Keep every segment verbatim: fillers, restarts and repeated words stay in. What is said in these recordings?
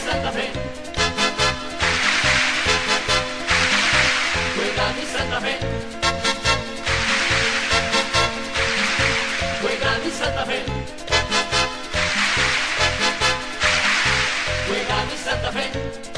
Santa Fe. Juega mi Santa Fe. Juega mi Santa Fe. Juega mi Santa Fe.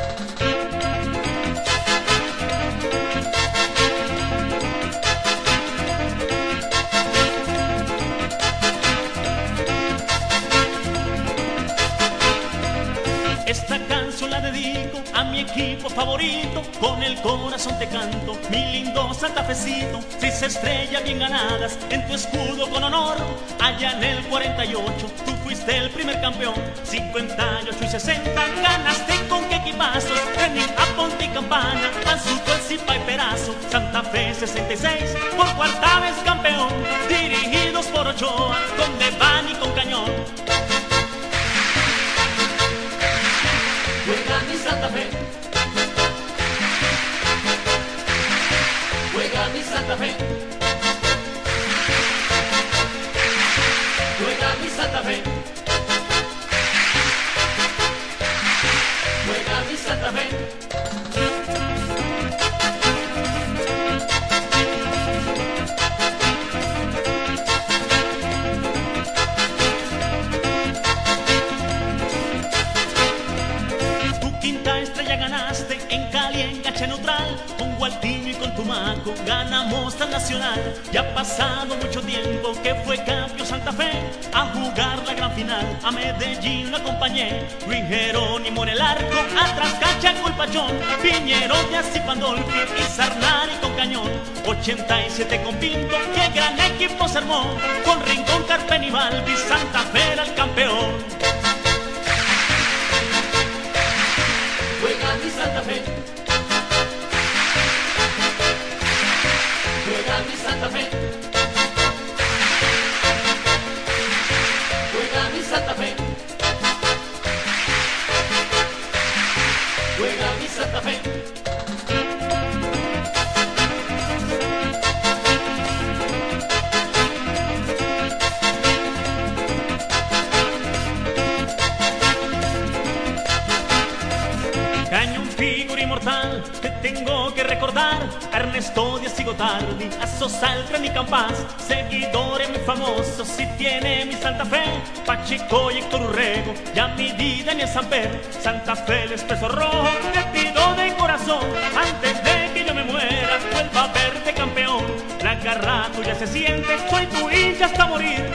Esta canción la dedico a mi equipo favorito, con el corazón te canto, mi lindo santafecito. Seis estrellas bien ganadas en tu escudo con honor, allá en el cuarenta y ocho tú fuiste el primer campeón. Cincuenta y ocho y sesenta ganaste con qué equipazos, Training, Aponte y Campana, Panzuco, El Zipa y Perazo. Santa Fe sesenta y seis, por cuarta vez campeón, dirigidos por Ochoa, con Devani y con Cañón. Juega mi Santa Fe. Juega mi Santa Fe. Juega mi Santa Fe. Juega mi Santa Fe. Ganaste en Cali, en Gache Neutral, con Gualtiño y con Tumaco ganamos al Nacional. Ya ha pasado mucho tiempo que fue campeón Santa Fe, a jugar la gran final a Medellín lo acompañé. Luis Jerónimo en el arco, atrás Cacha con Pachón, Piñero, Díaz y Pandolfi y Sarnari con Cañón. Ochenta y siete con Pinto, qué gran equipo se armó, con Rincón, Carpen y Balbi, Santa Fe era el campeón. Juega mi Santa Fe. Juega mi Santa Fe. Juega mi Santa Fe. Juega mi Santa Fe. Cañón, figura inmortal, te tengo que recordar a Ernesto Díaz y Gotardi, a Sosa, el Tren y Campas, seguidores muy famosos. Si tiene mi Santa Fe, Pacheco y Héctor Urrego, ya mi vida en el Samper. Santa Fe, el Expreso Rojo, te pido de corazón, antes de que yo me muera, vuelva a verte campeón. La garra tuya se siente, soy tu hincha hasta morir,